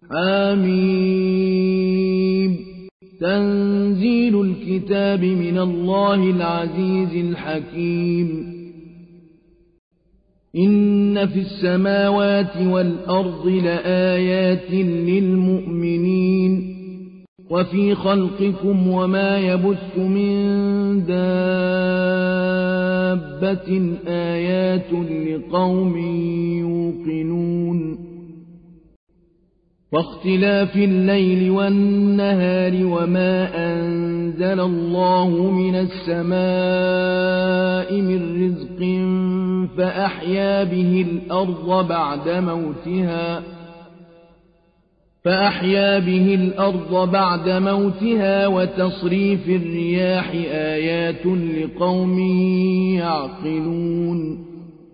حميم تنزيل الكتاب من الله العزيز الحكيم إن في السماوات والأرض لآيات للمؤمنين وفي خلقكم وما يبث من دابة آيات لقوم يوقنون واختلاف الليل والنهار وما أنزل الله من السماء من رزق فأحيا به الأرض بعد موتها وتصريف الرياح آيات لقوم يعقلون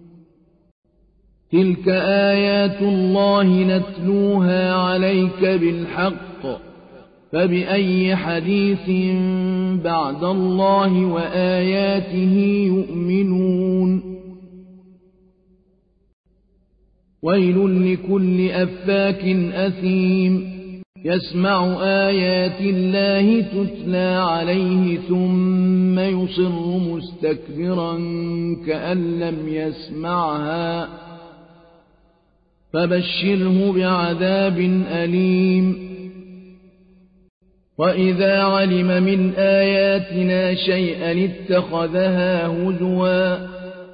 تلك آيات الله نتلوها عليك بالحق فبأي حديث بعد الله وآياته يؤمنون ويل لكل أفاك أثيم يسمع آيات الله تتلى عليه ثم يصر مستكبرا كأن لم يسمعها فبشره بعذاب أليم وإذا علم من آياتنا شيئا اتخذها هزوا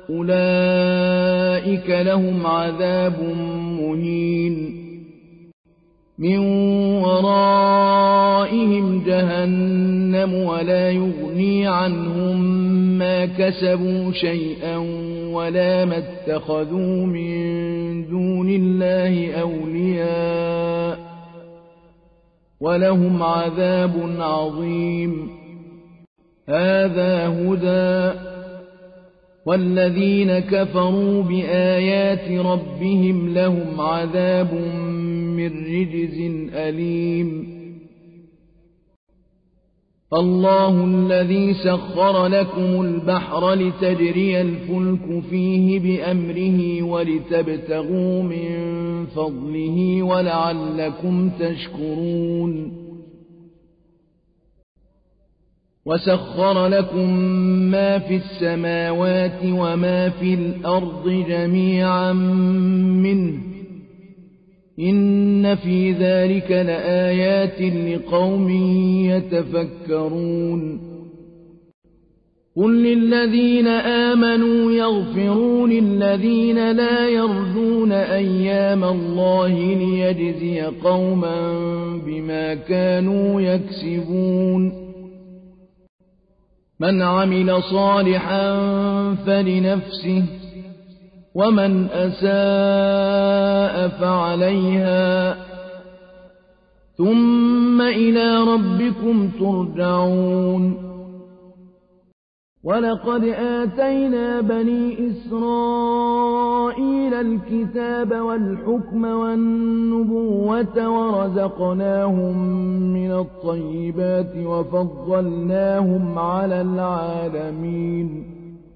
أولئك لهم عذاب مهين من ورائهم جهنم ولا يغني عنهم ما كسبوا شيئا ولا ما اتخذوا من دون الله أولياء ولهم عذاب عظيم هذا هدى والذين كفروا بآيات ربهم لهم عذاب من رجز أليم الله الذي سخر لكم البحر لتجري الفلك فيه بأمره ولتبتغوا من فضله ولعلكم تشكرون وسخر لكم ما في السماوات وما في الأرض جميعا منه إن في ذلك لآيات لقوم يتفكرون قل للذين آمنوا يغفروا للذين لا يرجون أيام الله ليجزي قوما بما كانوا يكسبون من عمل صالحا فلنفسه ومن أساء فعليها ثم إلى ربكم ترجعون ولقد آتينا بني إسرائيل الكتاب والحكم والنبوة ورزقناهم من الطيبات وفضلناهم على العالمين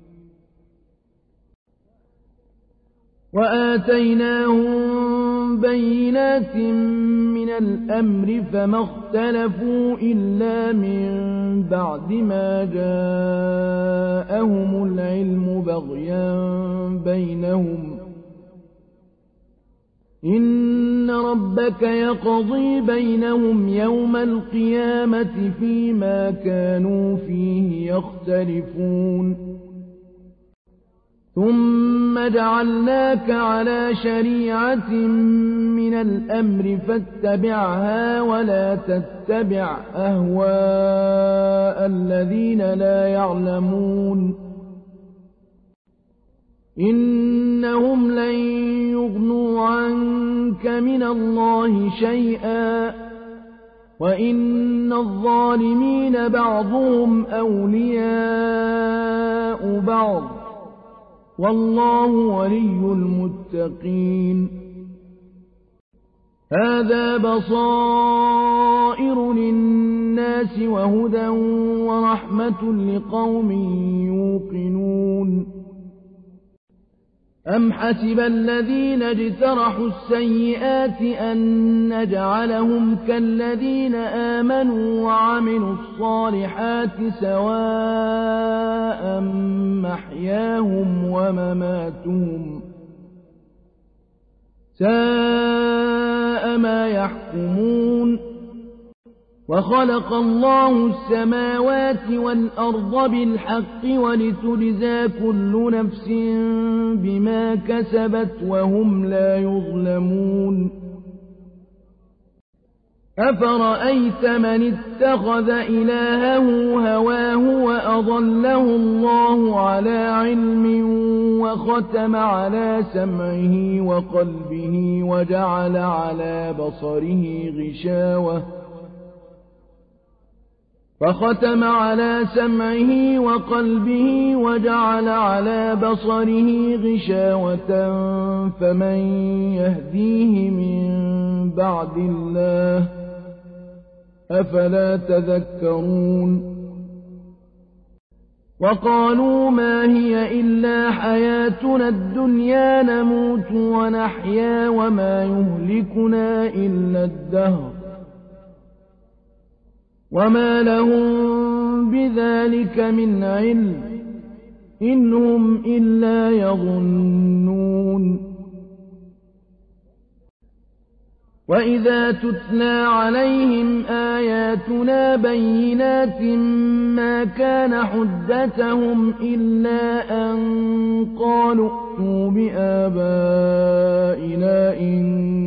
وآتيناهم بينات من الأمر فما اختلفوا إلا من بعد ما جاءهم العلم بغيا بينهم إن ربك يقضي بينهم يوم القيامة فيما كانوا فيه يختلفون ثم جعلناك على شريعة من الأمر فاتبعها ولا تتبع أهواء الذين لا يعلمون إنهم لن يغنوا عنك من الله شيئا وإن الظالمين بعضهم أولياء بعض والله ولي المتقين هذا بصائر للناس وهدى ورحمة لقوم يوقنون أم حسب الذين اجترحوا السيئات أن نجعلهم كالذين آمنوا وعملوا الصالحات سواء محياهم ومماتهم ساء ما يحكمون وخلق الله السماوات والأرض بالحق ولتجزى كل نفس بما كسبت وهم لا يظلمون أفرأيت من اتخذ إلهه هواه وأضله الله على علم وختم على سمعه وقلبه وجعل على بصره غشاوة فختم على سمعه وقلبه وجعل على بصره غشاوة فمن يهديه من بعد الله أفلا تذكرون وقالوا ما هي إلا حياتنا الدنيا نموت ونحيا وما يهلكنا إلا الدهر وما لهم بذلك من علم إن هم إلا يظنون وإذا تتلى عليهم آياتنا بينات ما كان حجتهم إلا أن قالوا ائتوا بآبائنا إن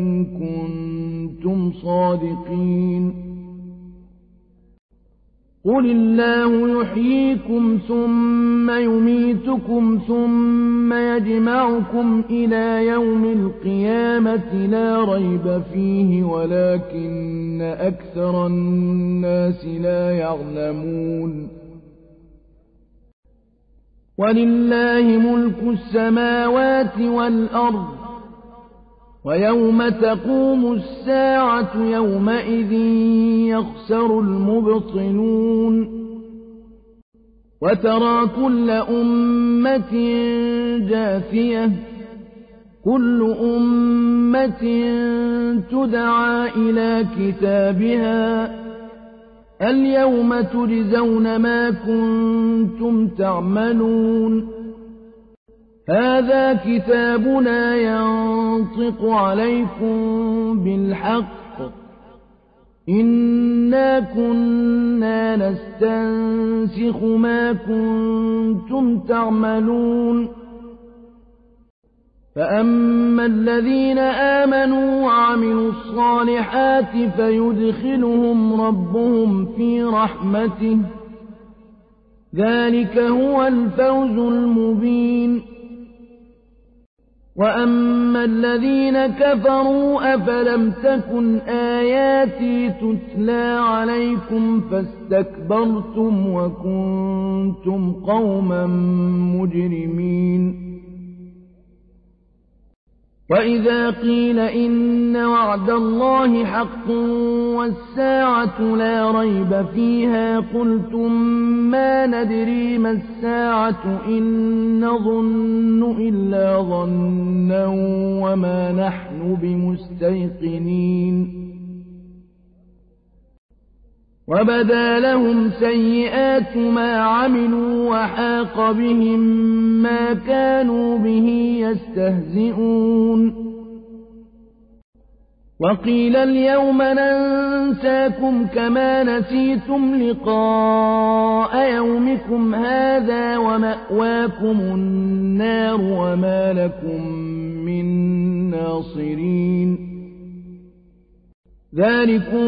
كنتم صادقين قل الله يحييكم ثم يميتكم ثم يجمعكم إلى يوم القيامة لا ريب فيه ولكن أكثر الناس لا يعلمون ولله ملك السماوات والأرض ويوم تقوم الساعة يومئذ يخسر المبطلون وترى كل أمة جاثية كل أمة تدعى إلى كتابها اليوم تجزون ما كنتم تعملون هذا كتابنا ينطق عليكم بالحق إنا كنا نستنسخ ما كنتم تعملون فأما الذين آمنوا وعملوا الصالحات فيدخلهم ربهم في رحمته ذلك هو الفوز المبين وأما الذين كفروا أفلم تكن آياتي تتلى عليكم فاستكبرتم وكنتم قوما مجرمين وإذا قيل إن وعد الله حق والساعة لا ريب فيها قلتم ما ندري ما الساعة إن نظن إلا ظنا وما نحن بمستيقنين وبدا لهم سيئات ما عملوا وحاق بهم ما كانوا به يستهزئون وقيل اليوم ننساكم كما نسيتم لقاء يومكم هذا ومأواكم النار وما لكم من ناصرين ذلكم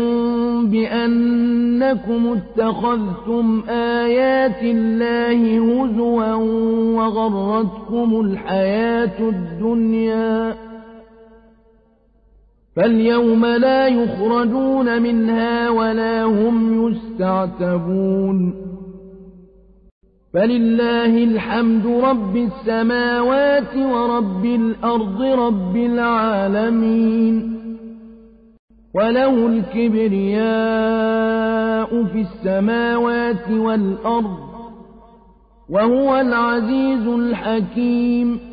بأنكم اتخذتم آيات الله هزوا وغرتكم الحياة الدنيا فاليوم لا يخرجون منها ولا هم يستعتبون فلله الحمد رب السماوات ورب الأرض رب العالمين وله الكبرياء في السماوات والأرض وهو العزيز الحكيم